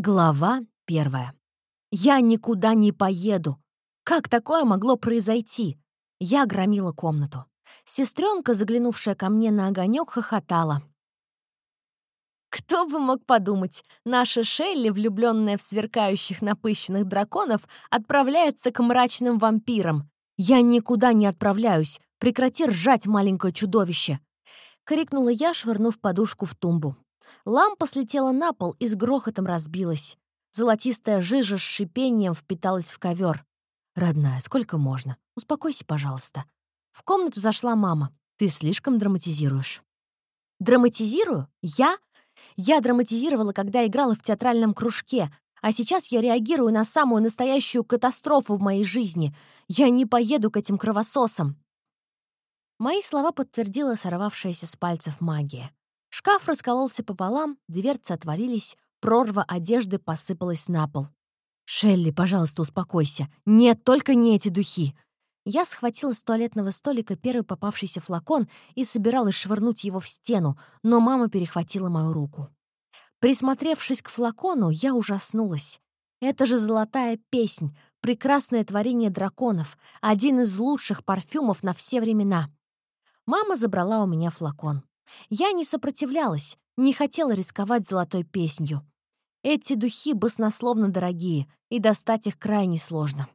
Глава 1. Я никуда не поеду. Как такое могло произойти? Я громила комнату. Сестренка, заглянувшая ко мне на огонек, хохотала. Кто бы мог подумать, наша Шелли, влюбленная в сверкающих напыщенных драконов, отправляется к мрачным вампирам. Я никуда не отправляюсь. Прекрати ржать, маленькое чудовище. Крикнула я, швырнув подушку в тумбу. Лампа слетела на пол и с грохотом разбилась. Золотистая жижа с шипением впиталась в ковер. «Родная, сколько можно? Успокойся, пожалуйста». В комнату зашла мама. «Ты слишком драматизируешь». «Драматизирую? Я? Я драматизировала, когда играла в театральном кружке, а сейчас я реагирую на самую настоящую катастрофу в моей жизни. Я не поеду к этим кровососам». Мои слова подтвердила сорвавшаяся с пальцев магия. Шкаф раскололся пополам, дверцы отворились, прорва одежды посыпалась на пол. «Шелли, пожалуйста, успокойся. Нет, только не эти духи!» Я схватила с туалетного столика первый попавшийся флакон и собиралась швырнуть его в стену, но мама перехватила мою руку. Присмотревшись к флакону, я ужаснулась. Это же золотая песнь, прекрасное творение драконов, один из лучших парфюмов на все времена. Мама забрала у меня флакон. Я не сопротивлялась, не хотела рисковать золотой песнью. Эти духи баснословно дорогие, и достать их крайне сложно.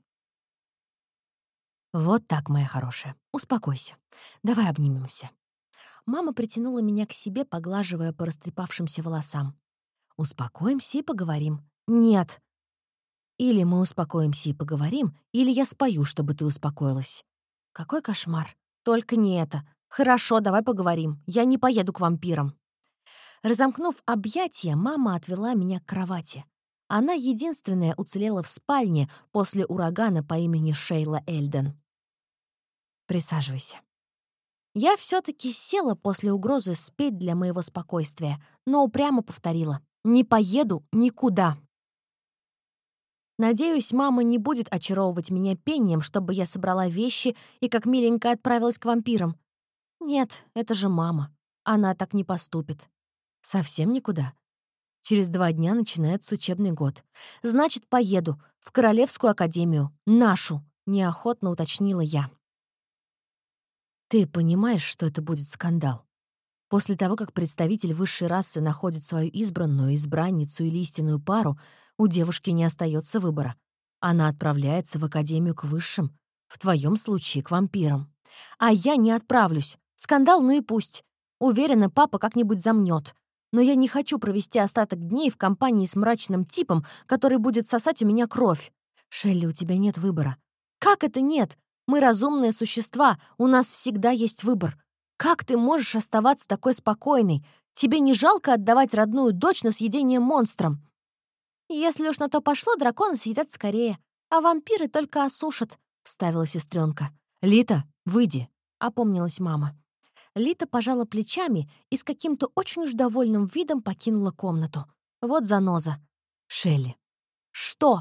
«Вот так, моя хорошая, успокойся. Давай обнимемся». Мама притянула меня к себе, поглаживая по растрепавшимся волосам. «Успокоимся и поговорим». «Нет». «Или мы успокоимся и поговорим, или я спою, чтобы ты успокоилась». «Какой кошмар. Только не это. Хорошо, давай поговорим. Я не поеду к вампирам». Разомкнув объятия, мама отвела меня к кровати. Она единственная уцелела в спальне после урагана по имени Шейла Эльден. «Присаживайся». Я все-таки села после угрозы спеть для моего спокойствия, но упрямо повторила: «Не поеду никуда». Надеюсь, мама не будет очаровывать меня пением, чтобы я собрала вещи и как миленько отправилась к вампирам. Нет, это же мама. Она так не поступит. Совсем никуда. Через 2 дня начинается учебный год. Значит, поеду в Королевскую академию. Нашу, неохотно уточнила я. Ты понимаешь, что это будет скандал? После того, как представитель высшей расы находит свою избранную, избранницу или истинную пару, у девушки не остается выбора. Она отправляется в академию к высшим, в твоем случае к вампирам. А я не отправлюсь. Скандал, ну и пусть. Уверена, папа как-нибудь замнет. Но я не хочу провести остаток дней в компании с мрачным типом, который будет сосать у меня кровь. Шелли, у тебя нет выбора. Как это нет? Мы разумные существа, у нас всегда есть выбор. Как ты можешь оставаться такой спокойной? Тебе не жалко отдавать родную дочь на съедение монстрам? Если уж на то пошло, драконы съедят скорее, а вампиры только осушат, — вставила сестренка. «Лита, выйди», — опомнилась мама. Лита пожала плечами и с каким-то очень уж довольным видом покинула комнату. Вот заноза. «Шелли». «Что?»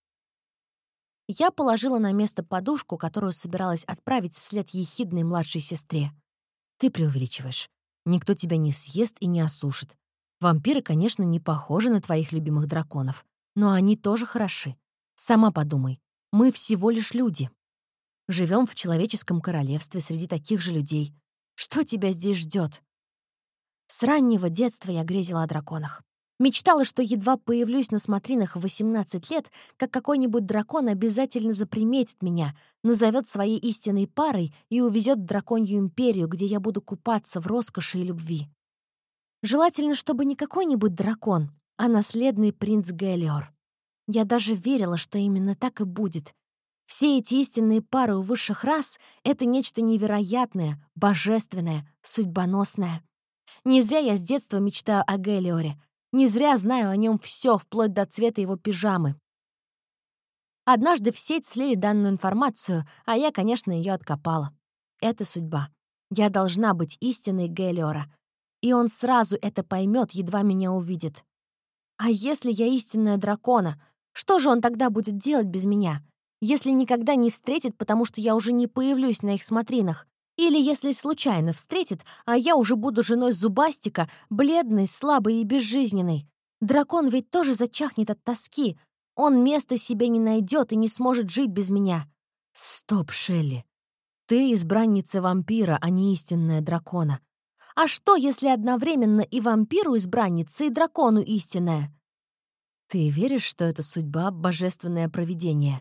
Я положила на место подушку, которую собиралась отправить вслед ехидной младшей сестре. «Ты преувеличиваешь. Никто тебя не съест и не осушит. Вампиры, конечно, не похожи на твоих любимых драконов, но они тоже хороши. Сама подумай, мы всего лишь люди. Живем в человеческом королевстве среди таких же людей. Что тебя здесь ждет? С раннего детства я грезила о драконах. Мечтала, что едва появлюсь на смотринах в 18 лет, как какой-нибудь дракон обязательно заприметит меня, назовет своей истинной парой и увезет в драконью империю, где я буду купаться в роскоши и любви. Желательно, чтобы не какой-нибудь дракон, а наследный принц Гелиор. Я даже верила, что именно так и будет. Все эти истинные пары у высших рас — это нечто невероятное, божественное, судьбоносное. Не зря я с детства мечтаю о Гелиоре. Не зря знаю о нем все, вплоть до цвета его пижамы. Однажды в сеть слили данную информацию, а я, конечно, ее откопала. Это судьба. Я должна быть истинной Гелиора. И он сразу это поймет, едва меня увидит. А если я истинная дракона, что же он тогда будет делать без меня? Если никогда не встретит, потому что я уже не появлюсь на их смотринах? Или если случайно встретит, а я уже буду женой Зубастика, бледной, слабой и безжизненной? Дракон ведь тоже зачахнет от тоски. Он места себе не найдет и не сможет жить без меня. Стоп, Шелли. Ты избранница вампира, а не истинная дракона. А что, если одновременно и вампиру избранница, и дракону истинная? Ты веришь, что это судьба — божественное провидение?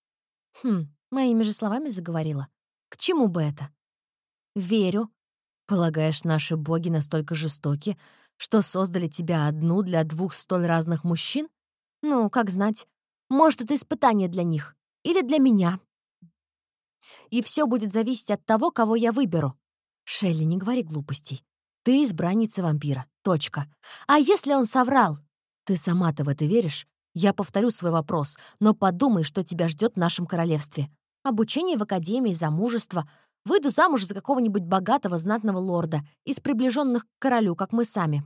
Моими же словами заговорила. К чему бы это? Верю. Полагаешь, наши боги настолько жестоки, что создали тебя одну для двух столь разных мужчин? Ну, как знать. Может, это испытание для них. Или для меня. И все будет зависеть от того, кого я выберу. Шелли, не говори глупостей. Ты избранница вампира. Точка. А если он соврал? Ты сама-то в это веришь? Я повторю свой вопрос, но подумай, что тебя ждет в нашем королевстве. Обучение в академии, замужество. Выйду замуж за какого-нибудь богатого знатного лорда, из приближенных к королю, как мы сами.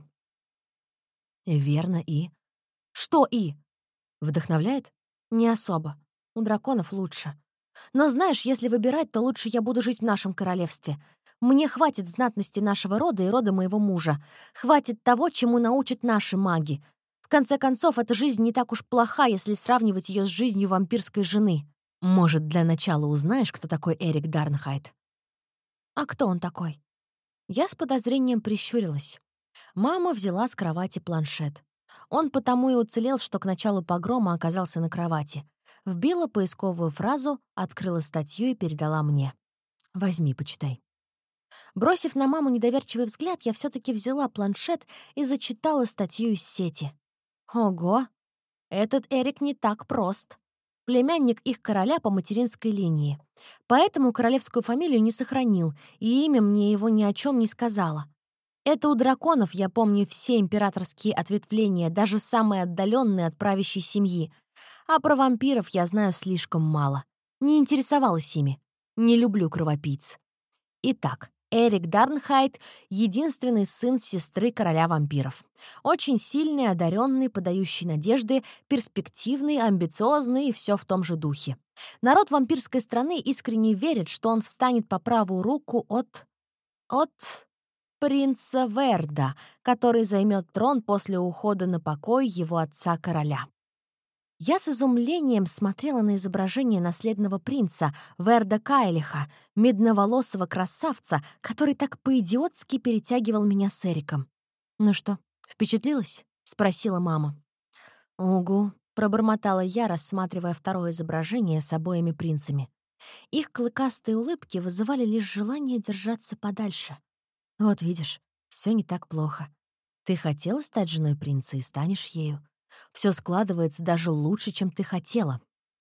Верно, и? Что и? Вдохновляет? Не особо. У драконов лучше. Но знаешь, если выбирать, то лучше я буду жить в нашем королевстве. Мне хватит знатности нашего рода и рода моего мужа. Хватит того, чему научат наши маги. В конце концов, эта жизнь не так уж плоха, если сравнивать ее с жизнью вампирской жены. Может, для начала узнаешь, кто такой Эрик Дарнхайт? А кто он такой? Я с подозрением прищурилась. Мама взяла с кровати планшет. Он потому и уцелел, что к началу погрома оказался на кровати. Вбила поисковую фразу, открыла статью и передала мне. «Возьми, почитай». Бросив на маму недоверчивый взгляд, я все-таки взяла планшет и зачитала статью из сети. Ого! Этот Эрик не так прост. Племянник их короля по материнской линии. Поэтому королевскую фамилию не сохранил, и имя мне его ни о чем не сказала. Это у драконов я помню все императорские ответвления, даже самые отдаленные от правящей семьи. А про вампиров я знаю слишком мало. Не интересовалась ими. Не люблю кровопийц. Итак, Эрик Дарнхайт — единственный сын сестры короля вампиров. Очень сильный, одаренный, подающий надежды, перспективный, амбициозный и все в том же духе. Народ вампирской страны искренне верит, что он встанет по правую руку от принца Верда, который займет трон после ухода на покой его отца-короля. Я с изумлением смотрела на изображение наследного принца Верда Кайлиха, медноволосого красавца, который так по-идиотски перетягивал меня с Эриком. «Ну что, впечатлилась?» — спросила мама. «Угу», — пробормотала я, рассматривая второе изображение с обоими принцами. Их клыкастые улыбки вызывали лишь желание держаться подальше. «Вот видишь, все не так плохо. Ты хотела стать женой принца и станешь ею. Все складывается даже лучше, чем ты хотела.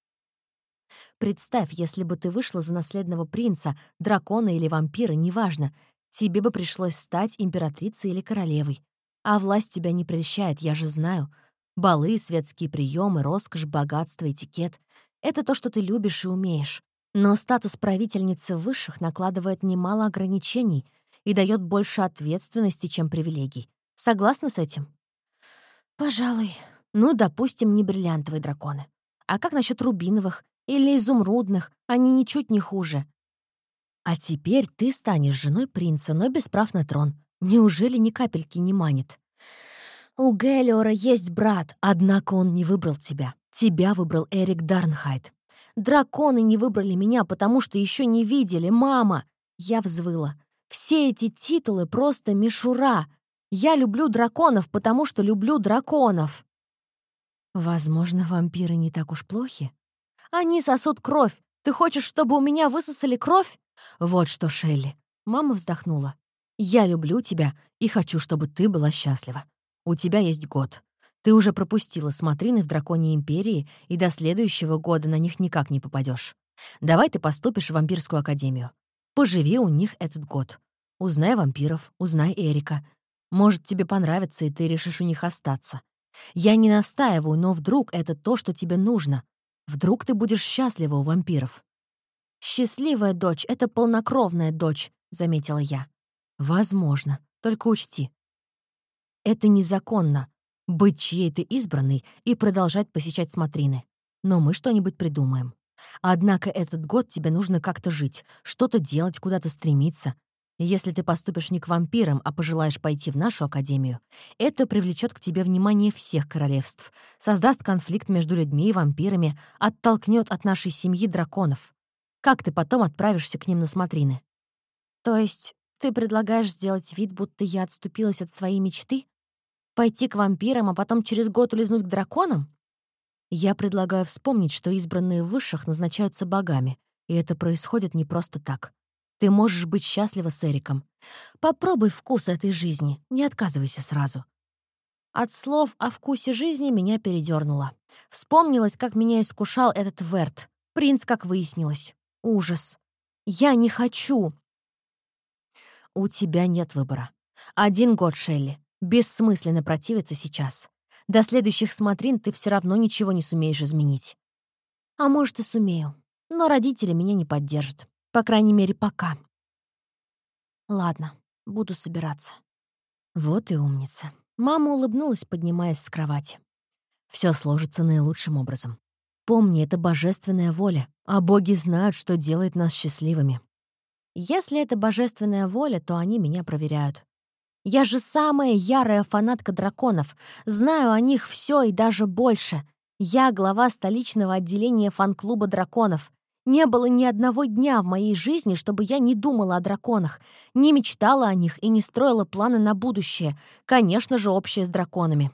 Представь, если бы ты вышла за наследного принца, дракона или вампира, неважно, тебе бы пришлось стать императрицей или королевой. А власть тебя не прельщает, я же знаю. Балы, светские приемы, роскошь, богатство, этикет — это то, что ты любишь и умеешь. Но статус правительницы высших накладывает немало ограничений и дает больше ответственности, чем привилегий. Согласна с этим? Пожалуй. Ну, допустим, не бриллиантовые драконы. А как насчет рубиновых или изумрудных? Они ничуть не хуже. А теперь ты станешь женой принца, но без прав на трон. Неужели ни капельки не манит? У Гелиора есть брат, однако он не выбрал тебя. Тебя выбрал Эрик Дарнхайт. Драконы не выбрали меня, потому что еще не видели, мама. Я взвыла. Все эти титулы просто мишура. Я люблю драконов, потому что люблю драконов. Возможно, вампиры не так уж плохи. Они сосут кровь. Ты хочешь, чтобы у меня высосали кровь? Вот что, Шелли. Мама вздохнула. Я люблю тебя и хочу, чтобы ты была счастлива. У тебя есть год. Ты уже пропустила смотрины в Драконьей империи, и до следующего года на них никак не попадешь. Давай ты поступишь в вампирскую академию. Поживи у них этот год. Узнай вампиров, узнай Эрика. Может, тебе понравится, и ты решишь у них остаться. Я не настаиваю, но вдруг это то, что тебе нужно. Вдруг ты будешь счастлива у вампиров. «Счастливая дочь — это полнокровная дочь», — заметила я. «Возможно. Только учти. Это незаконно — быть чьей-то избранной и продолжать посещать смотрины. Но мы что-нибудь придумаем. Однако этот год тебе нужно как-то жить, что-то делать, куда-то стремиться. Если ты поступишь не к вампирам, а пожелаешь пойти в нашу академию, это привлечет к тебе внимание всех королевств, создаст конфликт между людьми и вампирами, оттолкнет от нашей семьи драконов. Как ты потом отправишься к ним на смотрины? То есть ты предлагаешь сделать вид, будто я отступилась от своей мечты? Пойти к вампирам, а потом через год улизнуть к драконам? Я предлагаю вспомнить, что избранные высших назначаются богами, и это происходит не просто так. Ты можешь быть счастлива с Эриком. Попробуй вкус этой жизни, не отказывайся сразу. От слов о вкусе жизни меня передёрнуло. Вспомнилось, как меня искушал этот Верт. Принц, как выяснилось. Ужас. Я не хочу. У тебя нет выбора. 1 год, Шелли. Бессмысленно противиться сейчас. До следующих смотрин ты все равно ничего не сумеешь изменить. А может, и сумею. Но родители меня не поддержат. По крайней мере, пока. Ладно, буду собираться. Вот и умница. Мама улыбнулась, поднимаясь с кровати. Все сложится наилучшим образом. Помни, это божественная воля, а боги знают, что делает нас счастливыми. Если это божественная воля, то они меня проверяют. Я же самая ярая фанатка драконов. Знаю о них все и даже больше. Я глава столичного отделения фан-клуба драконов. Не было ни одного дня в моей жизни, чтобы я не думала о драконах, не мечтала о них и не строила планы на будущее. Конечно же, общее с драконами.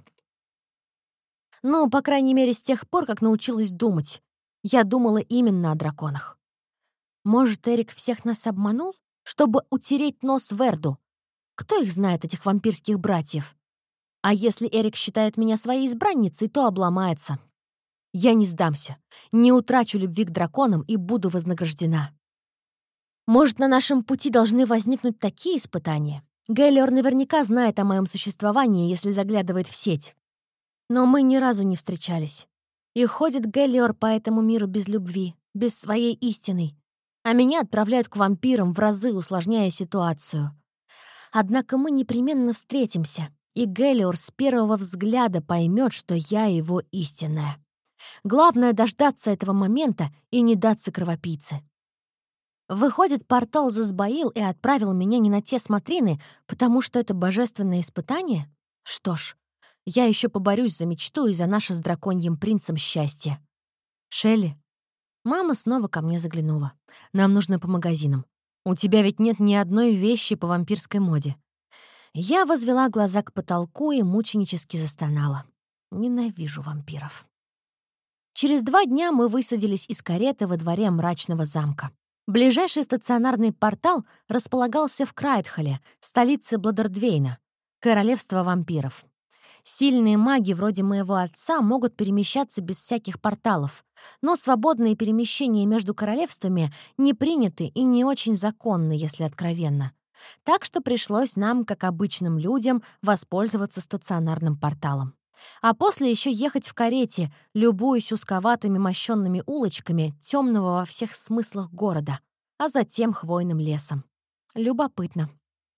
Ну, по крайней мере, с тех пор, как научилась думать. Я думала именно о драконах. Может, Эрик всех нас обманул, чтобы утереть нос Верду? Кто их знает, этих вампирских братьев? А если Эрик считает меня своей избранницей, то обломается. Я не сдамся, не утрачу любви к драконам и буду вознаграждена. Может, на нашем пути должны возникнуть такие испытания? Гелиор наверняка знает о моем существовании, если заглядывает в сеть. Но мы ни разу не встречались. И ходит Гелиор по этому миру без любви, без своей истины. А меня отправляют к вампирам, в разы усложняя ситуацию. Однако мы непременно встретимся, и Гелиор с первого взгляда поймет, что я его истинная. Главное — дождаться этого момента и не даться кровопийце. Выходит, портал засбоил и отправил меня не на те смотрины, потому что это божественное испытание? Что ж, я еще поборюсь за мечту и за наше с драконьим принцем счастье. Шелли, мама снова ко мне заглянула. Нам нужно по магазинам. У тебя ведь нет ни одной вещи по вампирской моде. Я возвела глаза к потолку и мученически застонала. Ненавижу вампиров. Через 2 дня мы высадились из кареты во дворе мрачного замка. Ближайший стационарный портал располагался в Крайтхолле, столице Бладердвейна, королевства вампиров. Сильные маги вроде моего отца могут перемещаться без всяких порталов, но свободные перемещения между королевствами не приняты и не очень законны, если откровенно. Так что пришлось нам, как обычным людям, воспользоваться стационарным порталом. А после еще ехать в карете, любуясь узковатыми мощенными улочками темного во всех смыслах города, а затем хвойным лесом. Любопытно.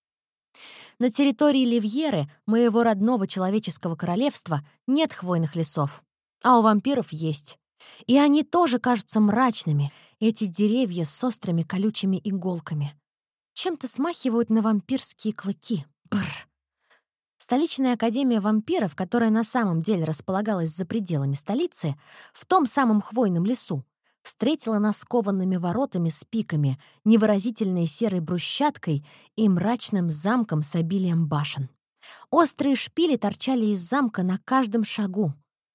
На территории Ливьеры, моего родного человеческого королевства, нет хвойных лесов, а у вампиров есть. И они тоже кажутся мрачными, эти деревья с острыми колючими иголками. Чем-то смахивают на вампирские клыки. Бррр. Столичная академия вампиров, которая на самом деле располагалась за пределами столицы, в том самом хвойном лесу, встретила нас коваными воротами с пиками, невыразительной серой брусчаткой и мрачным замком с обилием башен. Острые шпили торчали из замка на каждом шагу.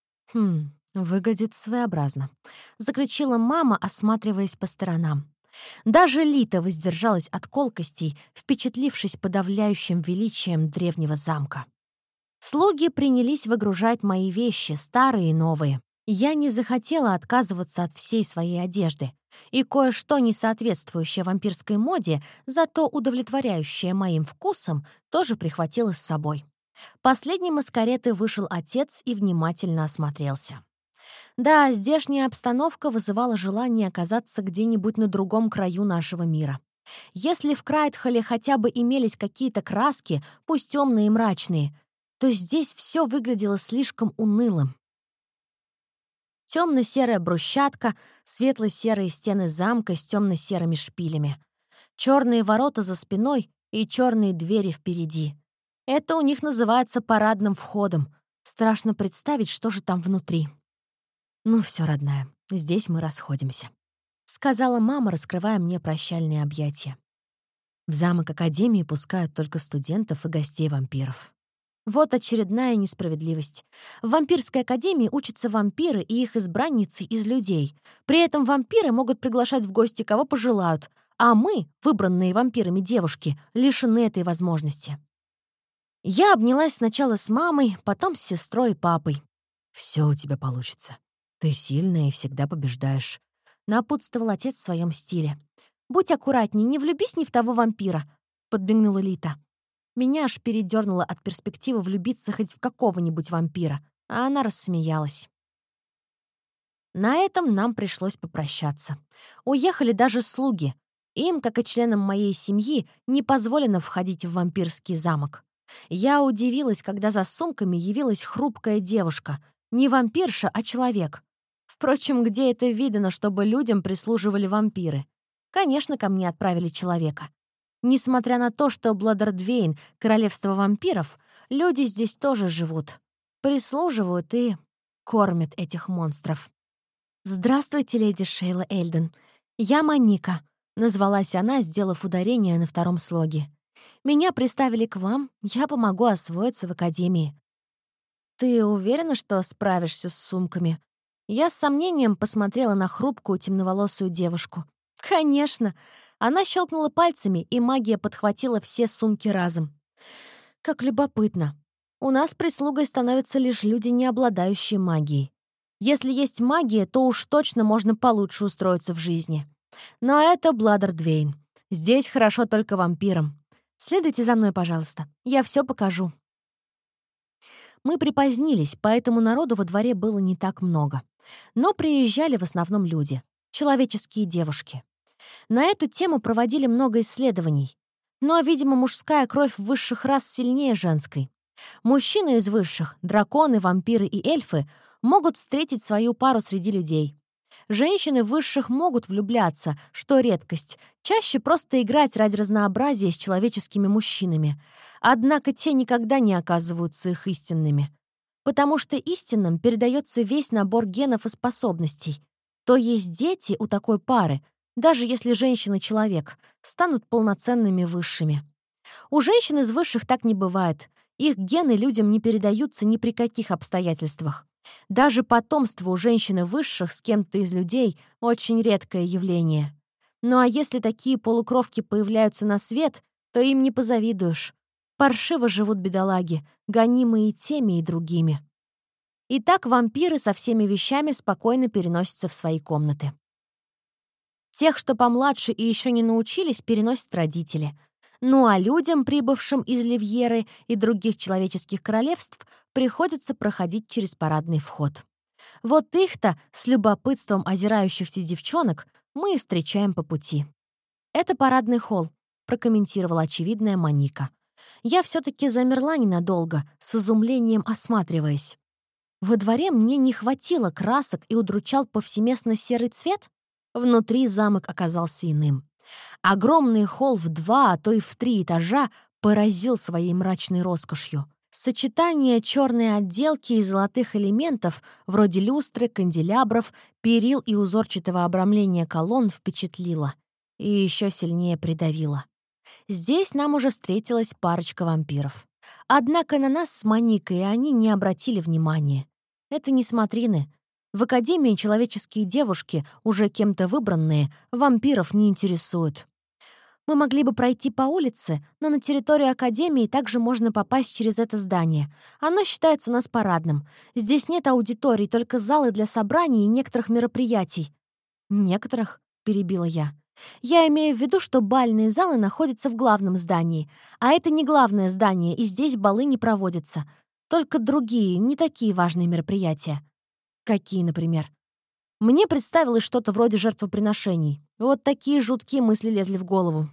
Выглядит своеобразно, заключила мама, осматриваясь по сторонам. Даже Лита воздержалась от колкостей, впечатлившись подавляющим величием древнего замка. Слуги принялись выгружать мои вещи, старые и новые. Я не захотела отказываться от всей своей одежды, и кое-что, не соответствующее вампирской моде, зато удовлетворяющее моим вкусам, тоже прихватила с собой. Последним из кареты вышел отец и внимательно осмотрелся. Да, здешняя обстановка вызывала желание оказаться где-нибудь на другом краю нашего мира. Если в Крайтхолле хотя бы имелись какие-то краски, пусть темные и мрачные, то здесь все выглядело слишком унылым. Темно-серая брусчатка, светло-серые стены замка с темно-серыми шпилями, черные ворота за спиной и черные двери впереди. Это у них называется парадным входом. Страшно представить, что же там внутри. «Ну все, родная, здесь мы расходимся», — сказала мама, раскрывая мне прощальные объятия. В замок Академии пускают только студентов и гостей вампиров. Вот очередная несправедливость. В вампирской академии учатся вампиры и их избранницы из людей. При этом вампиры могут приглашать в гости кого пожелают, а мы, выбранные вампирами девушки, лишены этой возможности. Я обнялась сначала с мамой, потом с сестрой и папой. «Все у тебя получится. Ты сильная и всегда побеждаешь», — напутствовал отец в своем стиле. «Будь аккуратней, не влюбись ни в того вампира», — подбегнула Лита. Меня аж передёрнуло от перспективы влюбиться хоть в какого-нибудь вампира, а она рассмеялась. На этом нам пришлось попрощаться. Уехали даже слуги. Им, как и членам моей семьи, не позволено входить в вампирский замок. Я удивилась, когда за сумками явилась хрупкая девушка. Не вампирша, а человек. Впрочем, где это видано, чтобы людям прислуживали вампиры? Конечно, ко мне отправили человека. Несмотря на то, что Бладердвейн — королевство вампиров, люди здесь тоже живут. Прислуживают и кормят этих монстров. «Здравствуйте, леди Шейла Эльден. Я Моника», — назвалась она, сделав ударение на втором слоге. «Меня приставили к вам, я помогу освоиться в академии». «Ты уверена, что справишься с сумками?» Я с сомнением посмотрела на хрупкую темноволосую девушку. «Конечно!» Она щелкнула пальцами, и магия подхватила все сумки разом. Как любопытно. У нас прислугой становятся лишь люди, не обладающие магией. Если есть магия, то уж точно можно получше устроиться в жизни. Но это Бладердвейн. Здесь хорошо только вампирам. Следуйте за мной, пожалуйста. Я все покажу. Мы припозднились, поэтому народу во дворе было не так много. Но приезжали в основном люди. Человеческие девушки. На эту тему проводили много исследований. Но, видимо, мужская кровь высших рас сильнее женской. Мужчины из высших, драконы, вампиры и эльфы, могут встретить свою пару среди людей. Женщины высших могут влюбляться, что редкость, чаще просто играть ради разнообразия с человеческими мужчинами. Однако те никогда не оказываются их истинными. Потому что истинным передается весь набор генов и способностей. То есть дети у такой пары, даже если женщина — человек, станут полноценными высшими. У женщин из высших так не бывает. Их гены людям не передаются ни при каких обстоятельствах. Даже потомство у женщины высших с кем-то из людей — очень редкое явление. Ну а если такие полукровки появляются на свет, то им не позавидуешь. Паршиво живут бедолаги, гонимые теми и другими. Итак, вампиры со всеми вещами спокойно переносятся в свои комнаты. Тех, что помладше и еще не научились, переносят родители. Ну а людям, прибывшим из Ливьеры и других человеческих королевств, приходится проходить через парадный вход. Вот их-то, с любопытством озирающихся девчонок, мы и встречаем по пути. «Это парадный холл», — прокомментировала очевидная Моника. Я все-таки замерла ненадолго, с изумлением осматриваясь. Во дворе мне не хватило красок и удручал повсеместно серый цвет? Внутри замок оказался иным. Огромный холл в 2, а то и в 3 этажа поразил своей мрачной роскошью. Сочетание черной отделки и золотых элементов, вроде люстры, канделябров, перил и узорчатого обрамления колонн, впечатлило. И еще сильнее придавило. Здесь нам уже встретилась парочка вампиров. Однако на нас с Моникой они не обратили внимания. Это не смотрины. В академии человеческие девушки, уже кем-то выбранные, вампиров не интересуют. Мы могли бы пройти по улице, но на территорию академии также можно попасть через это здание. Оно считается у нас парадным. Здесь нет аудиторий, только залы для собраний и некоторых мероприятий. «Некоторых?» — перебила я. «Я имею в виду, что бальные залы находятся в главном здании, а это не главное здание, и здесь балы не проводятся. Только другие, не такие важные мероприятия». «Какие, например?» Мне представилось что-то вроде жертвоприношений. Вот такие жуткие мысли лезли в голову.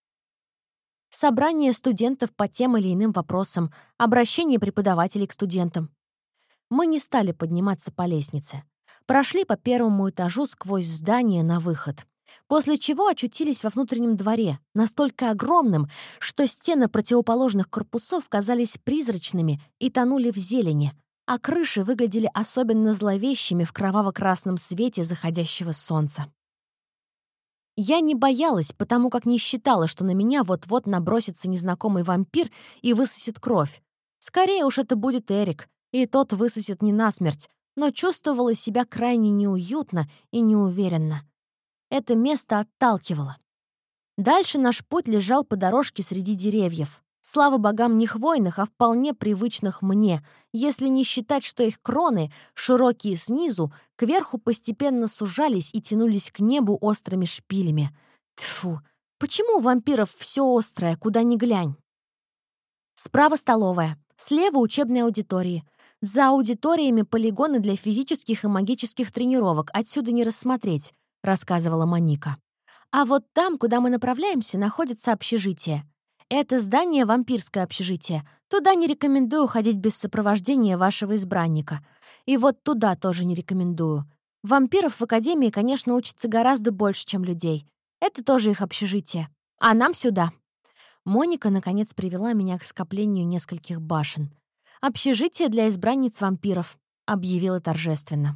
Собрание студентов по тем или иным вопросам, обращение преподавателей к студентам. Мы не стали подниматься по лестнице. Прошли по первому этажу сквозь здание на выход. После чего очутились во внутреннем дворе, настолько огромным, что стены противоположных корпусов казались призрачными и тонули в зелени, а крыши выглядели особенно зловещими в кроваво-красном свете заходящего солнца. Я не боялась, потому как не считала, что на меня вот-вот набросится незнакомый вампир и высосет кровь. Скорее уж это будет Эрик, и тот высосет не насмерть, но чувствовала себя крайне неуютно и неуверенно. Это место отталкивало. Дальше наш путь лежал по дорожке среди деревьев. Слава богам, не хвойных, а вполне привычных мне, если не считать, что их кроны, широкие снизу, кверху постепенно сужались и тянулись к небу острыми шпилями. Тьфу, почему у вампиров все острое, куда ни глянь? Справа столовая, слева учебные аудитории. За аудиториями полигоны для физических и магических тренировок, отсюда не рассмотреть, рассказывала Моника. А вот там, куда мы направляемся, находится общежитие. Это здание — вампирское общежитие. Туда не рекомендую ходить без сопровождения вашего избранника. И вот туда тоже не рекомендую. Вампиров в академии, конечно, учатся гораздо больше, чем людей. Это тоже их общежитие. А нам сюда. Моника, наконец, привела меня к скоплению нескольких башен. «Общежитие для избранниц вампиров», — объявила торжественно.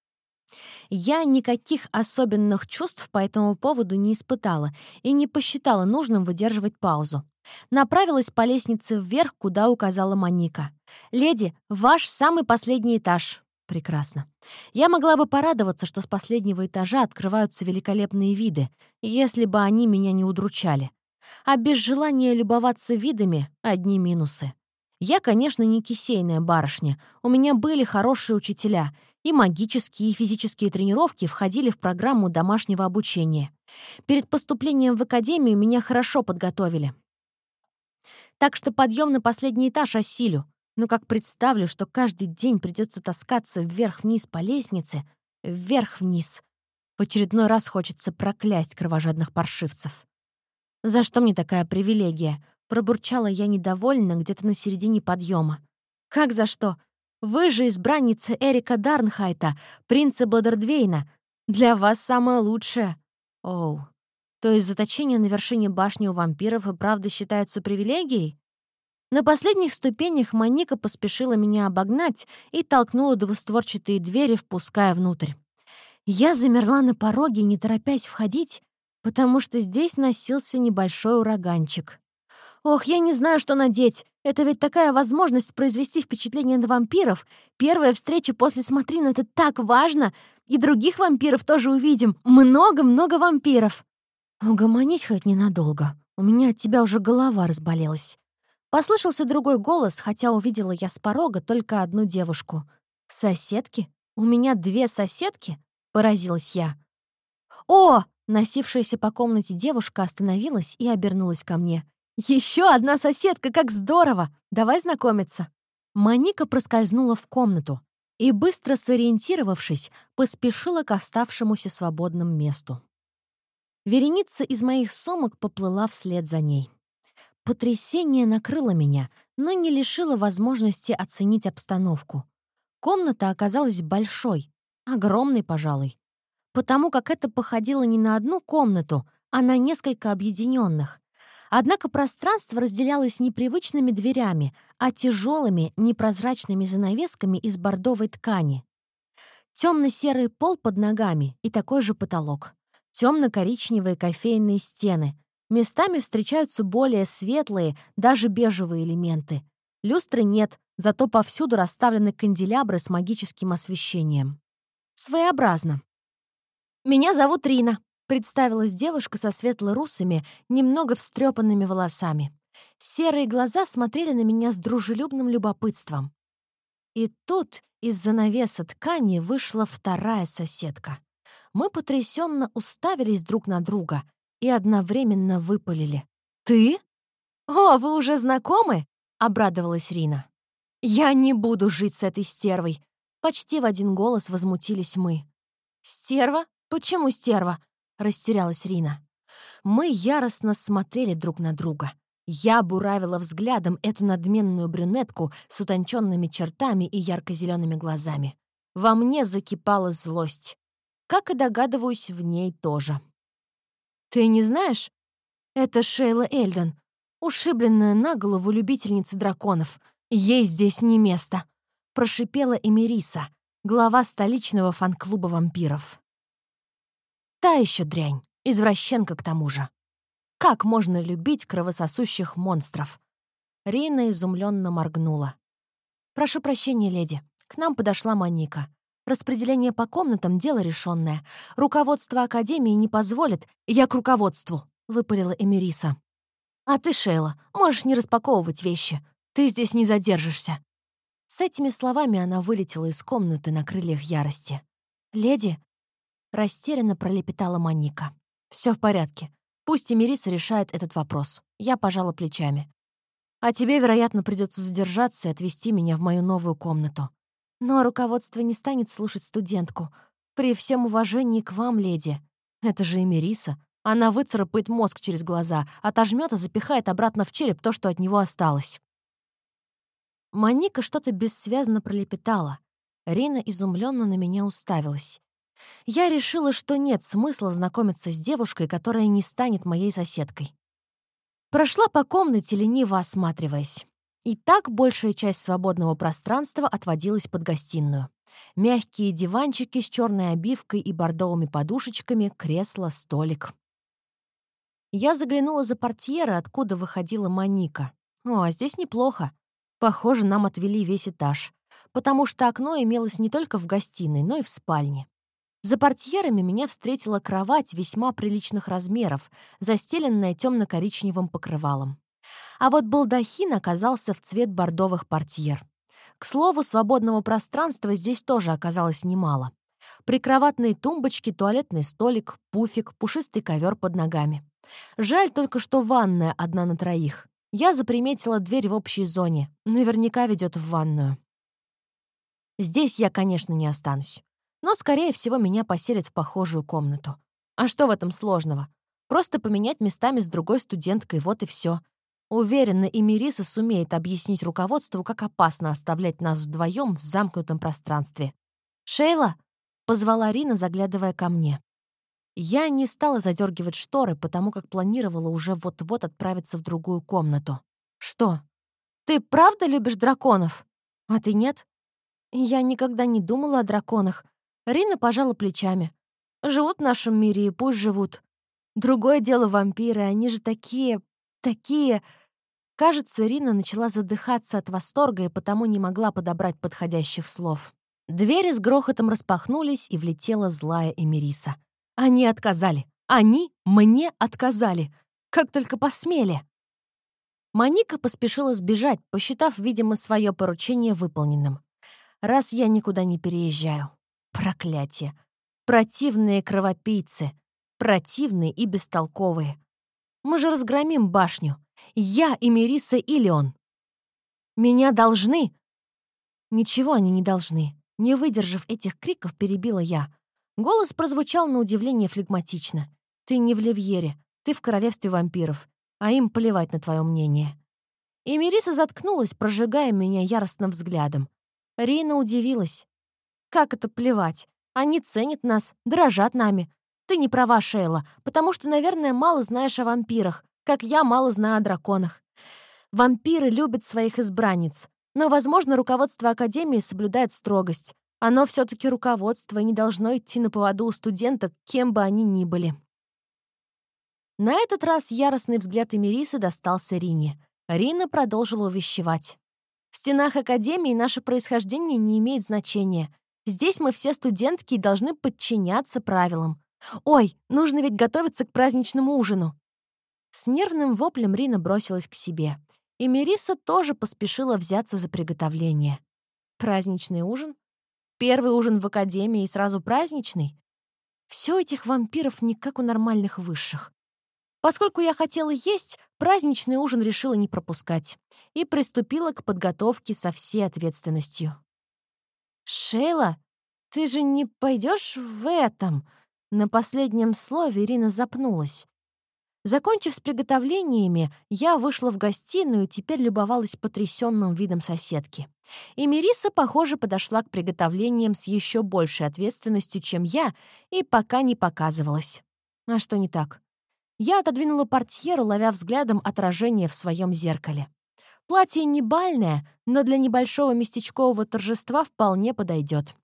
Я никаких особенных чувств по этому поводу не испытала и не посчитала нужным выдерживать паузу. Направилась по лестнице вверх, куда указала Моника. «Леди, ваш самый последний этаж». Прекрасно. Я могла бы порадоваться, что с последнего этажа открываются великолепные виды, если бы они меня не удручали. А без желания любоваться видами — одни минусы. Я, конечно, не кисейная барышня. У меня были хорошие учителя, и магические, и физические тренировки входили в программу домашнего обучения. Перед поступлением в академию меня хорошо подготовили. Так что подъем на последний этаж осилю. Но как представлю, что каждый день придется таскаться вверх-вниз по лестнице, вверх-вниз, в очередной раз хочется проклясть кровожадных паршивцев. «За что мне такая привилегия?» — пробурчала я недовольно где-то на середине подъема. «Как за что? Вы же избранница Эрика Дарнхайта, принца Бладердвейна. Для вас самое лучшее». «Оу, то есть заточение на вершине башни у вампиров и правда считается привилегией?» На последних ступенях Моника поспешила меня обогнать и толкнула двустворчатые двери, впуская внутрь. Я замерла на пороге, не торопясь входить, потому что здесь носился небольшой ураганчик. Ох, я не знаю, что надеть. Это ведь такая возможность произвести впечатление на вампиров. Первая встреча после смотрин — это так важно. И других вампиров тоже увидим. Много-много вампиров. Угомонись хоть ненадолго. У меня от тебя уже голова разболелась. Послышался другой голос, хотя увидела я с порога только одну девушку. «Соседки? У меня 2 соседки?» — поразилась я. «О!» — носившаяся по комнате девушка остановилась и обернулась ко мне. «Еще одна соседка, как здорово! Давай знакомиться!» Моника проскользнула в комнату и, быстро сориентировавшись, поспешила к оставшемуся свободному месту. Вереница из моих сумок поплыла вслед за ней. Потрясение накрыло меня, но не лишило возможности оценить обстановку. Комната оказалась большой, огромной, пожалуй, потому как это походило не на одну комнату, а на несколько объединенных. Однако пространство разделялось не привычными дверями, а тяжелыми, непрозрачными занавесками из бордовой ткани. Темно-серый пол под ногами и такой же потолок. Темно-коричневые кофейные стены. Местами встречаются более светлые, даже бежевые элементы. Люстры нет, зато повсюду расставлены канделябры с магическим освещением. Своеобразно. «Меня зовут Рина», — представилась девушка со светло-русыми, немного встрепанными волосами. Серые глаза смотрели на меня с дружелюбным любопытством. И тут из-за навеса ткани вышла вторая соседка. Мы потрясенно уставились друг на друга и одновременно выпалили. «Ты? О, вы уже знакомы?» — обрадовалась Рина. «Я не буду жить с этой стервой!» Почти в один голос возмутились мы. «Стерва? Почему стерва?» — растерялась Рина. Мы яростно смотрели друг на друга. Я буравила взглядом эту надменную брюнетку с утонченными чертами и ярко-зелеными глазами. Во мне закипала злость. Как и догадываюсь, в ней тоже. Ты не знаешь? Это Шейла Эльден, ушибленная на голову любительница драконов. Ей здесь не место», — прошипела Эмириса, глава столичного фан-клуба вампиров. Та еще дрянь, извращенка к тому же. Как можно любить кровососущих монстров? Рина изумленно моргнула. «Прошу прощения, леди. К нам подошла Моника. Распределение по комнатам — дело решенное. Руководство Академии не позволит. Я к руководству», — выпалила Эмириса. «А ты, Шейла, можешь не распаковывать вещи. Ты здесь не задержишься». С этими словами она вылетела из комнаты на крыльях ярости. «Леди», — растерянно пролепетала Моника. «Все в порядке. Пусть Эмириса решает этот вопрос». Я пожала плечами. «А тебе, вероятно, придется задержаться и отвезти меня в мою новую комнату. Но руководство не станет слушать студентку. При всем уважении к вам, леди. Это же Эмириса. Она выцарапает мозг через глаза, отожмёт и запихает обратно в череп то, что от него осталось». Моника что-то бессвязно пролепетала. Рина изумленно на меня уставилась. Я решила, что нет смысла знакомиться с девушкой, которая не станет моей соседкой. Прошла по комнате, лениво осматриваясь. И так большая часть свободного пространства отводилась под гостиную. Мягкие диванчики с черной обивкой и бордовыми подушечками, кресло, столик. Я заглянула за портьеры, откуда выходила Моника. О, здесь неплохо. Похоже, нам отвели весь этаж, потому что окно имелось не только в гостиной, но и в спальне. За портьерами меня встретила кровать весьма приличных размеров, застеленная темно-коричневым покрывалом. А вот балдахин оказался в цвет бордовых портьер. К слову, свободного пространства здесь тоже оказалось немало. Прикроватные тумбочки, туалетный столик, пуфик, пушистый ковер под ногами. Жаль только, что ванная одна на троих. Я заприметила дверь в общей зоне. Наверняка ведет в ванную. Здесь я, конечно, не останусь. Но, скорее всего, меня поселят в похожую комнату. А что в этом сложного? Просто поменять местами с другой студенткой, вот и все. Уверена, Эмириса сумеет объяснить руководству, как опасно оставлять нас вдвоем в замкнутом пространстве. «Шейла?» — позвала Рина, заглядывая ко мне. Я не стала задергивать шторы, потому как планировала уже вот-вот отправиться в другую комнату. «Что? Ты правда любишь драконов? А ты нет?» Я никогда не думала о драконах. Рина пожала плечами. «Живут в нашем мире и пусть живут. Другое дело вампиры, они же такие...» Кажется, Рина начала задыхаться от восторга и потому не могла подобрать подходящих слов. Двери с грохотом распахнулись, и влетела злая Эмириса. «Они отказали! Они мне отказали! Как только посмели!» Моника поспешила сбежать, посчитав, видимо, свое поручение выполненным. Раз я никуда не переезжаю. Проклятие! Противные кровопийцы! Противные и бестолковые! Мы же разгромим башню! Я, Эмириса и Леон! Меня должны... Ничего они не должны. Не выдержав этих криков, перебила я. Голос прозвучал на удивление флегматично. «Ты не в Ливьере, ты в королевстве вампиров, а им плевать на твое мнение». И Мириса заткнулась, прожигая меня яростным взглядом. Рина удивилась. «Как это плевать? Они ценят нас, дорожат нами. Ты не права, Шейла, потому что, наверное, мало знаешь о вампирах, как я мало знаю о драконах. Вампиры любят своих избранниц, но, возможно, руководство Академии соблюдает строгость. Оно все-таки руководство и не должно идти на поводу у студенток, кем бы они ни были». На этот раз яростный взгляд Эмирисы достался Рине. Рина продолжила увещевать. «В стенах Академии наше происхождение не имеет значения. Здесь мы все студентки и должны подчиняться правилам. Ой, нужно ведь готовиться к праздничному ужину». С нервным воплем Рина бросилась к себе. И Мириса тоже поспешила взяться за приготовление. Праздничный ужин? Первый ужин в Академии и сразу праздничный? Все этих вампиров не как у нормальных высших. Поскольку я хотела есть, праздничный ужин решила не пропускать и приступила к подготовке со всей ответственностью. «Шейла, ты же не пойдешь в этом?» На последнем слове Ирина запнулась. Закончив с приготовлениями, я вышла в гостиную и теперь любовалась потрясенным видом соседки. И Мириса, похоже, подошла к приготовлениям с еще большей ответственностью, чем я, и пока не показывалась. А что не так? Я отодвинула портьеру, ловя взглядом отражение в своем зеркале. Платье не бальное, но для небольшого местечкового торжества вполне подойдет.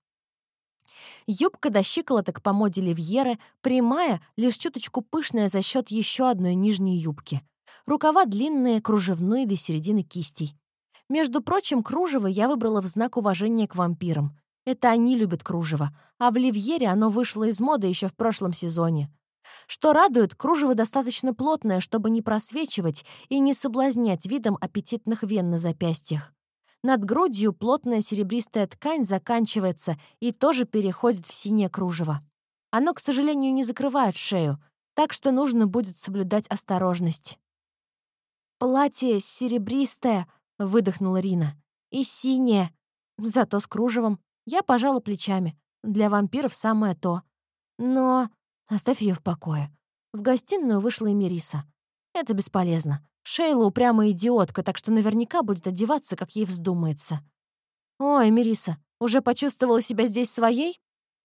Юбка до щиколоток по моде Ливьеры, прямая, лишь чуточку пышная за счет еще одной нижней юбки. Рукава длинные, кружевные до середины кистей. Между прочим, кружево я выбрала в знак уважения к вампирам. Это они любят кружево, а в Ливьере оно вышло из моды еще в прошлом сезоне. Что радует, кружево достаточно плотное, чтобы не просвечивать и не соблазнять видом аппетитных вен на запястьях. Над грудью плотная серебристая ткань заканчивается и тоже переходит в синее кружево. Оно, к сожалению, не закрывает шею, так что нужно будет соблюдать осторожность. «Платье серебристое», — выдохнула Рина, — «и синее, зато с кружевом». Я пожала плечами. Для вампиров самое то. Но оставь ее в покое. В гостиную вышла и Мириса. Это бесполезно. Шейла упрямая идиотка, так что наверняка будет одеваться, как ей вздумается. «Ой, Мириса, уже почувствовала себя здесь своей?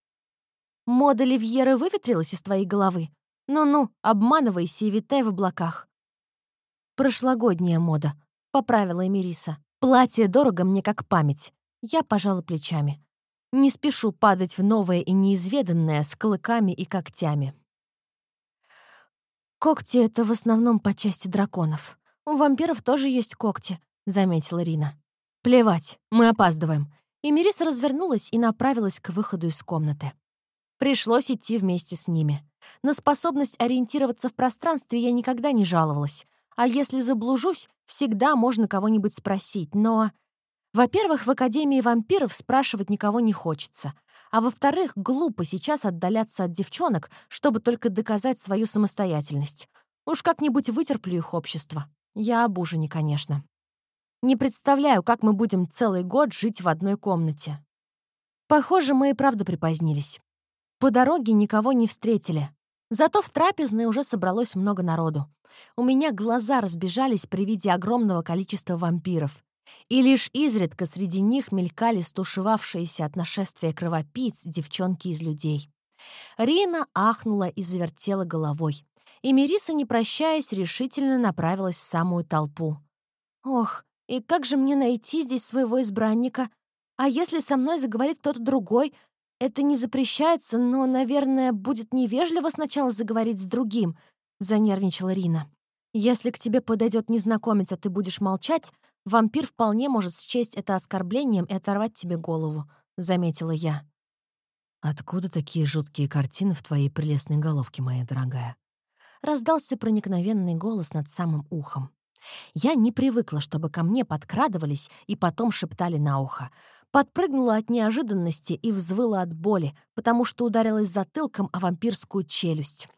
Мода Ливьеры выветрилась из твоей головы? Ну-ну, обманывайся и витай в облаках». «Прошлогодняя мода», — поправила Эмириса. «Платье дорого мне как память». Я пожала плечами. Не спешу падать в новое и неизведанное с клыками и когтями. «Когти — это в основном по части драконов. У вампиров тоже есть когти», — заметила Рина. «Плевать, мы опаздываем». И Мириса развернулась и направилась к выходу из комнаты. Пришлось идти вместе с ними. На способность ориентироваться в пространстве я никогда не жаловалась. А если заблужусь, всегда можно кого-нибудь спросить, но... Во-первых, в Академии вампиров спрашивать никого не хочется. А во-вторых, глупо сейчас отдаляться от девчонок, чтобы только доказать свою самостоятельность. Уж как-нибудь вытерплю их общество. Я об ужине, конечно. Не представляю, как мы будем целый год жить в одной комнате. Похоже, мы и правда припозднились. По дороге никого не встретили. Зато в трапезной уже собралось много народу. У меня глаза разбежались при виде огромного количества вампиров. И лишь изредка среди них мелькали стушевавшиеся от нашествия кровопийц девчонки из людей. Рина ахнула и завертела головой. И Мириса, не прощаясь, решительно направилась в самую толпу. «Ох, и как же мне найти здесь своего избранника? А если со мной заговорит кто-то другой? Это не запрещается, но, наверное, будет невежливо сначала заговорить с другим», — занервничала Рина. «Если к тебе подойдет незнакомец, а ты будешь молчать, вампир вполне может счесть это оскорблением и оторвать тебе голову», — заметила я. «Откуда такие жуткие картины в твоей прелестной головке, моя дорогая?» Раздался проникновенный голос над самым ухом. Я не привыкла, чтобы ко мне подкрадывались и потом шептали на ухо. Подпрыгнула от неожиданности и взвыла от боли, потому что ударилась затылком о вампирскую челюсть.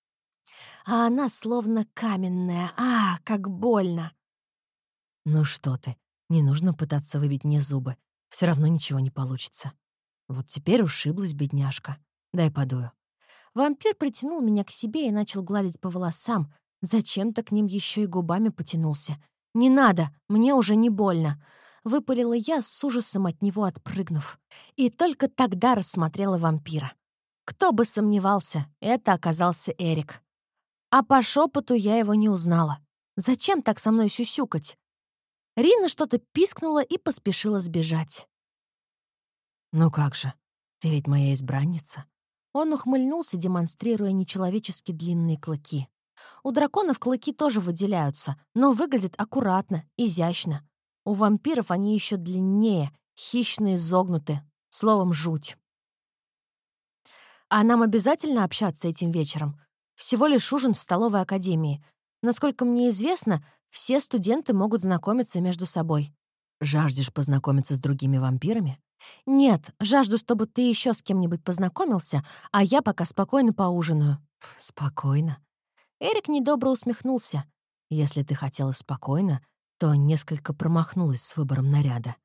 А она словно каменная. Как больно! «Ну что ты, не нужно пытаться выбить мне зубы. Все равно ничего не получится. Вот теперь ушиблась бедняжка. Дай подую». Вампир притянул меня к себе и начал гладить по волосам. Зачем-то к ним еще и губами потянулся. «Не надо, мне уже не больно», — выпалила я, с ужасом от него отпрыгнув. И только тогда рассмотрела вампира. Кто бы сомневался, это оказался Эрик. А по шепоту я его не узнала. Зачем так со мной сюсюкать? Рина что-то пискнула и поспешила сбежать. «Ну как же, ты ведь моя избранница». Он ухмыльнулся, демонстрируя нечеловечески длинные клыки. У драконов клыки тоже выделяются, но выглядят аккуратно, изящно. У вампиров они еще длиннее, хищно изогнуты. Словом, жуть. А нам обязательно общаться этим вечером? Всего лишь ужин в столовой академии. Насколько мне известно, все студенты могут знакомиться между собой. Жаждешь познакомиться с другими вампирами? Нет, жажду, чтобы ты еще с кем-нибудь познакомился, а я пока спокойно поужинаю. Спокойно. Эрик недобро усмехнулся. Если ты хотела спокойно, то несколько промахнулась с выбором наряда.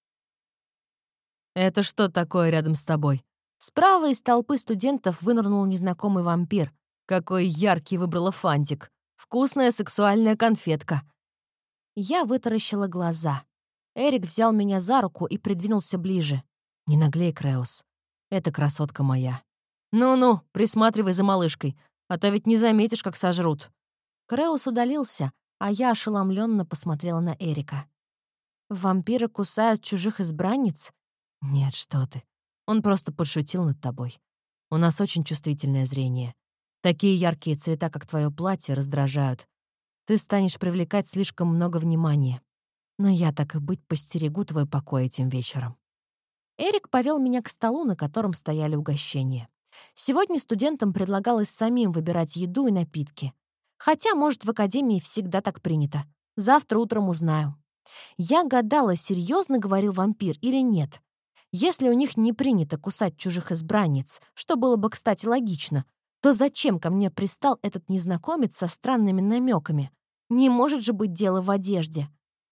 «Это что такое рядом с тобой?» Справа из толпы студентов вынырнул незнакомый вампир. «Какой яркий выбрала фантик! Вкусная сексуальная конфетка!» Я вытаращила глаза. Эрик взял меня за руку и придвинулся ближе. «Не наглей, Креус. Эта красотка моя». «Ну-ну, присматривай за малышкой. а то ведь не заметишь, как сожрут». Креус удалился, а я ошеломленно посмотрела на Эрика. «Вампиры кусают чужих избранниц?» «Нет, что ты. Он просто подшутил над тобой. У нас очень чувствительное зрение. Такие яркие цвета, как твое платье, раздражают. Ты станешь привлекать слишком много внимания. Но я, так и быть, постерегу твой покой этим вечером». Эрик повел меня к столу, на котором стояли угощения. Сегодня студентам предлагалось самим выбирать еду и напитки. Хотя, может, в академии всегда так принято. Завтра утром узнаю. Я гадала, серьезно говорил вампир или нет. Если у них не принято кусать чужих избранниц, что было бы, кстати, логично, то зачем ко мне пристал этот незнакомец со странными намеками? Не может же быть дело в одежде.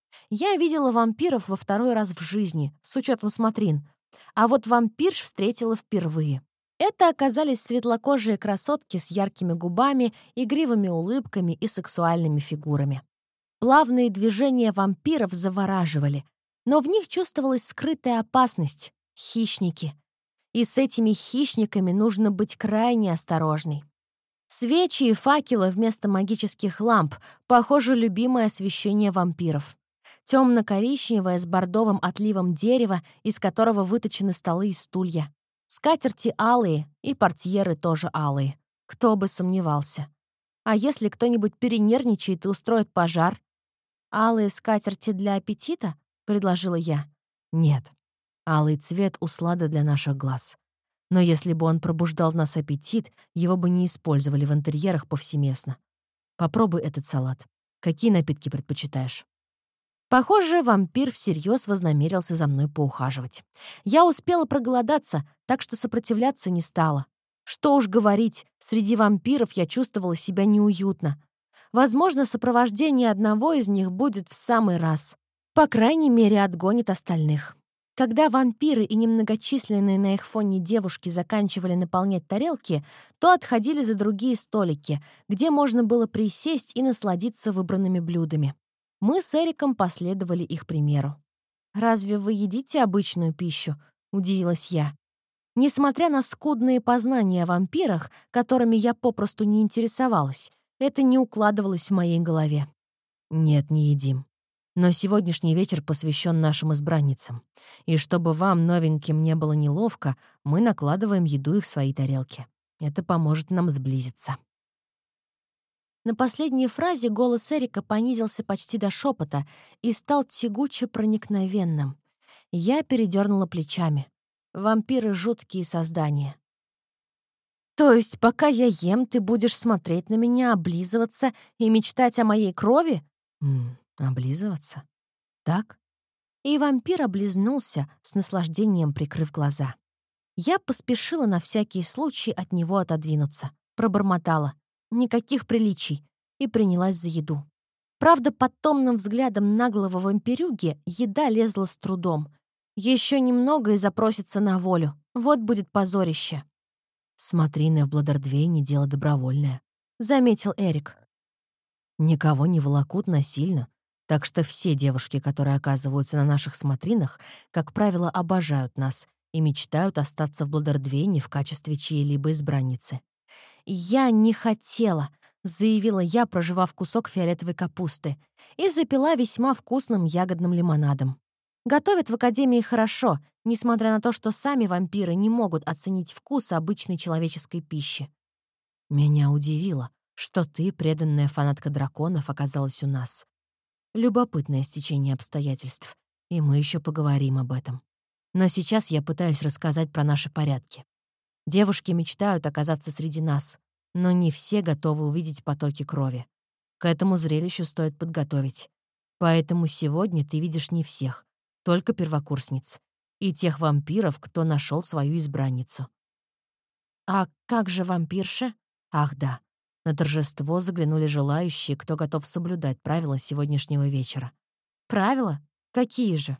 Я видела вампиров во второй раз в жизни, с учетом смотрин, а вот вампирш встретила впервые. Это оказались светлокожие красотки с яркими губами, игривыми улыбками и сексуальными фигурами. Плавные движения вампиров завораживали, но в них чувствовалась скрытая опасность — хищники. И с этими хищниками нужно быть крайне осторожной. Свечи и факелы вместо магических ламп — похоже, любимое освещение вампиров. Темно-коричневое с бордовым отливом дерева, из которого выточены столы и стулья. Скатерти алые, и портьеры тоже алые. Кто бы сомневался. А если кто-нибудь перенервничает и устроит пожар? «Алые скатерти для аппетита?» — предложила я. Нет, алый цвет — услада для наших глаз. Но если бы он пробуждал в нас аппетит, его бы не использовали в интерьерах повсеместно. Попробуй этот салат. Какие напитки предпочитаешь? Похоже, вампир всерьез вознамерился за мной поухаживать. Я успела проголодаться, так что сопротивляться не стала. Что уж говорить, среди вампиров я чувствовала себя неуютно. Возможно, сопровождение одного из них будет в самый раз. По крайней мере, отгонит остальных. Когда вампиры и немногочисленные на их фоне девушки заканчивали наполнять тарелки, то отходили за другие столики, где можно было присесть и насладиться выбранными блюдами. Мы с Эриком последовали их примеру. «Разве вы едите обычную пищу?» — удивилась я. Несмотря на скудные познания о вампирах, которыми я попросту не интересовалась, это не укладывалось в моей голове. Нет, не едим. Но сегодняшний вечер посвящен нашим избранницам. И чтобы вам, новеньким, не было неловко, мы накладываем еду и в свои тарелки. Это поможет нам сблизиться. На последней фразе голос Эрика понизился почти до шепота и стал тягуче проникновенным. Я передернула плечами. Вампиры — жуткие создания. «То есть, пока я ем, ты будешь смотреть на меня, облизываться и мечтать о моей крови?» Облизываться? Так? И вампир облизнулся, с наслаждением прикрыв глаза. Я поспешила на всякий случай от него отодвинуться. Пробормотала. Никаких приличий. И принялась за еду. Правда, под томным взглядом наглого вампирюги еда лезла с трудом. Еще немного и запросится на волю. Вот будет позорище. Смотрины в Бладердвейне — дело добровольное, — заметил Эрик. Никого не волокут насильно, так что все девушки, которые оказываются на наших смотринах, как правило, обожают нас и мечтают остаться в Бладердвейне в качестве чьей-либо избранницы. «Я не хотела», — заявила я, прожевав кусок фиолетовой капусты, и запила весьма вкусным ягодным лимонадом. Готовят в академии хорошо, несмотря на то, что сами вампиры не могут оценить вкус обычной человеческой пищи. Меня удивило, что ты, преданная фанатка драконов, оказалась у нас. Любопытное стечение обстоятельств, и мы еще поговорим об этом. Но сейчас я пытаюсь рассказать про наши порядки. Девушки мечтают оказаться среди нас, но не все готовы увидеть потоки крови. К этому зрелищу стоит подготовить. Поэтому сегодня ты видишь не всех, только первокурсниц и тех вампиров, кто нашел свою избранницу. «А как же вампирши?» Ах да, на торжество заглянули желающие, кто готов соблюдать правила сегодняшнего вечера. «Правила? Какие же?»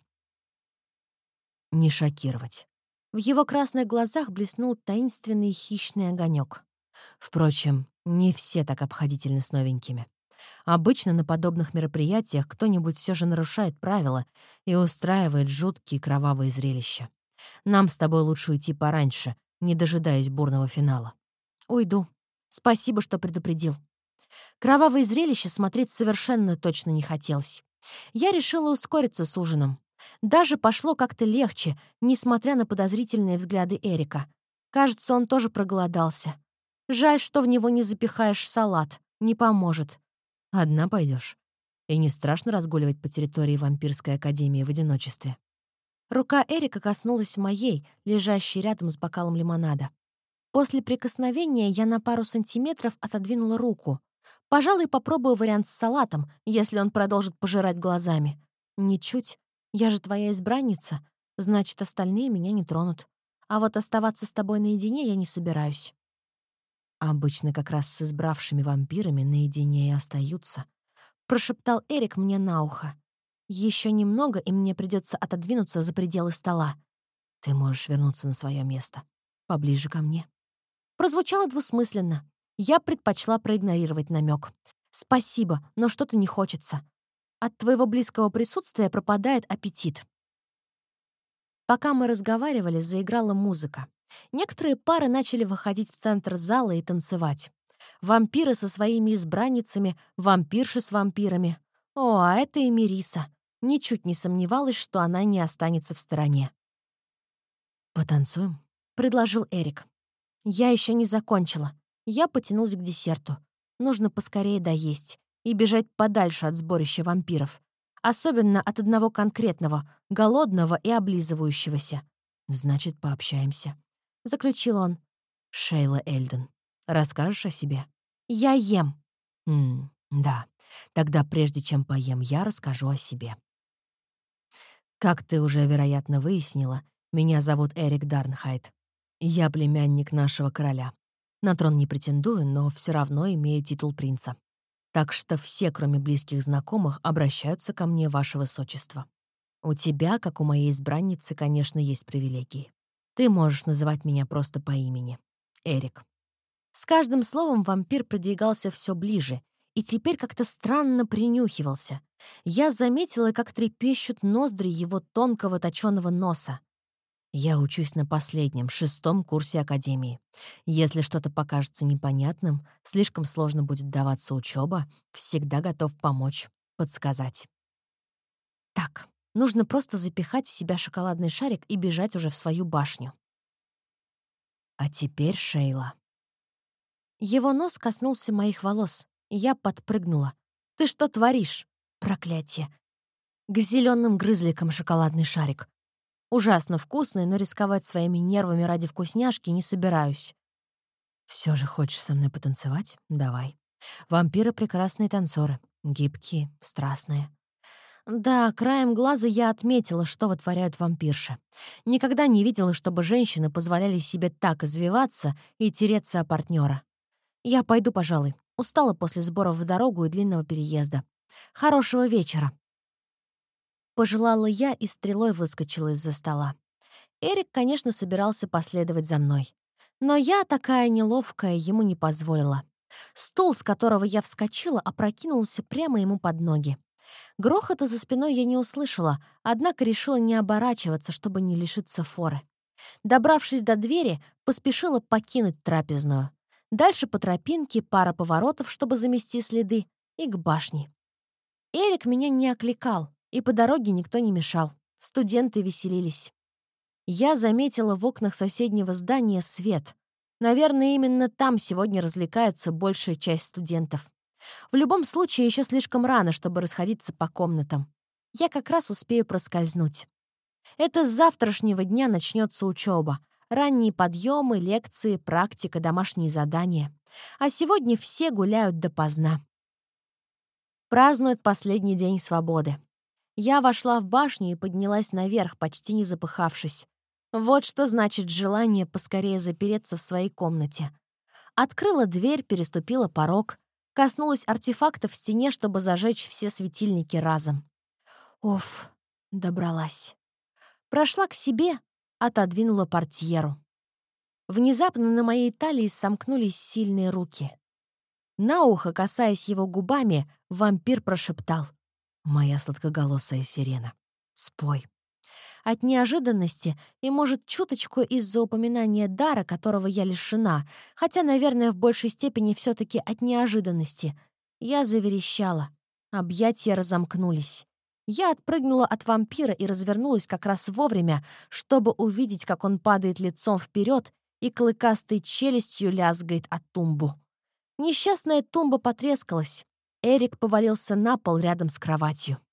Не шокировать. В его красных глазах блеснул таинственный хищный огонек. Впрочем, не все так обходительны с новенькими. Обычно на подобных мероприятиях кто-нибудь все же нарушает правила и устраивает жуткие кровавые зрелища. Нам с тобой лучше уйти пораньше, не дожидаясь бурного финала. «Уйду», Спасибо, что предупредил. Кровавое зрелище смотреть совершенно точно не хотелось. Я решила ускориться с ужином. Даже пошло как-то легче, несмотря на подозрительные взгляды Эрика. Кажется, он тоже проголодался. Жаль, что в него не запихаешь салат. Не поможет. Одна пойдешь. И не страшно разгуливать по территории вампирской академии в одиночестве. Рука Эрика коснулась моей, лежащей рядом с бокалом лимонада. После прикосновения я на пару сантиметров отодвинула руку. Пожалуй, попробую вариант с салатом, если он продолжит пожирать глазами. Ничуть. Я же твоя избранница. Значит, остальные меня не тронут. А вот оставаться с тобой наедине я не собираюсь. Обычно как раз с избравшими вампирами наедине и остаются. Прошептал Эрик мне на ухо. Еще немного, и мне придется отодвинуться за пределы стола. Ты можешь вернуться на свое место. Поближе ко мне. Прозвучало двусмысленно. Я предпочла проигнорировать намек. Спасибо, но что-то не хочется. От твоего близкого присутствия пропадает аппетит. Пока мы разговаривали, заиграла музыка. Некоторые пары начали выходить в центр зала и танцевать. Вампиры со своими избранницами, вампирши с вампирами. О, а это и Мириса. Ничуть не сомневалась, что она не останется в стороне. «Потанцуем?» — предложил Эрик. Я еще не закончила. Я потянулась к десерту. Нужно поскорее доесть и бежать подальше от сборища вампиров. Особенно от одного конкретного, голодного и облизывающегося. «Значит, пообщаемся», — заключил он. «Шейла Эльден, расскажешь о себе?» «Я ем». Да. Тогда прежде чем поем, я расскажу о себе. Как ты уже, вероятно, выяснила, меня зовут Эрик Дарнхайт. Я племянник нашего короля. На трон не претендую, но все равно имею титул принца. Так что все, кроме близких знакомых, обращаются ко мне, ваше высочество. У тебя, как у моей избранницы, конечно, есть привилегии. Ты можешь называть меня просто по имени. Эрик. С каждым словом вампир продвигался все ближе и теперь как-то странно принюхивался. Я заметила, как трепещут ноздри его тонкого точёного носа. Я учусь на последнем, 6-м курсе академии. Если что-то покажется непонятным, слишком сложно будет даваться учеба, всегда готов помочь, подсказать. Так, нужно просто запихать в себя шоколадный шарик и бежать уже в свою башню. А теперь Шейла. Его нос коснулся моих волос, и я подпрыгнула. «Ты что творишь?» Проклятие. К зеленым грызликам шоколадный шарик. Ужасно вкусный, но рисковать своими нервами ради вкусняшки не собираюсь. Все же хочешь со мной потанцевать? Давай. Вампиры — прекрасные танцоры, гибкие, страстные. Да, краем глаза я отметила, что вытворяют вампирши. Никогда не видела, чтобы женщины позволяли себе так извиваться и тереться о партнера. Я пойду, пожалуй. Устала после сборов в дорогу и длинного переезда. Хорошего вечера. Пожелала я и стрелой выскочила из-за стола. Эрик, конечно, собирался последовать за мной. Но я, такая неловкая, ему не позволила. Стул, с которого я вскочила, опрокинулся прямо ему под ноги. Грохота за спиной я не услышала, однако решила не оборачиваться, чтобы не лишиться форы. Добравшись до двери, поспешила покинуть трапезную. Дальше по тропинке пара поворотов, чтобы замести следы, и к башне. Эрик меня не окликал, и по дороге никто не мешал. Студенты веселились. Я заметила в окнах соседнего здания свет. Наверное, именно там сегодня развлекается большая часть студентов. В любом случае, еще слишком рано, чтобы расходиться по комнатам. Я как раз успею проскользнуть. Это с завтрашнего дня начнется учеба. Ранние подъемы, лекции, практика, домашние задания. А сегодня все гуляют допоздна. Празднуют последний день свободы. Я вошла в башню и поднялась наверх, почти не запыхавшись. Вот что значит желание поскорее запереться в своей комнате. Открыла дверь, переступила порог, коснулась артефакта в стене, чтобы зажечь все светильники разом. Уф, добралась. Прошла к себе, отодвинула портьеру. Внезапно на моей талии сомкнулись сильные руки. На ухо, касаясь его губами, вампир прошептал: «Моя сладкоголосая сирена, спой». от неожиданности и, может, чуточку из-за упоминания дара, которого я лишена, хотя, наверное, в большей степени все-таки от неожиданности. Я заверещала. Объятья разомкнулись. Я отпрыгнула от вампира и развернулась как раз вовремя, чтобы увидеть, как он падает лицом вперед и клыкастой челюстью лязгает о тумбу. Несчастная тумба потрескалась. Эрик повалился на пол рядом с кроватью.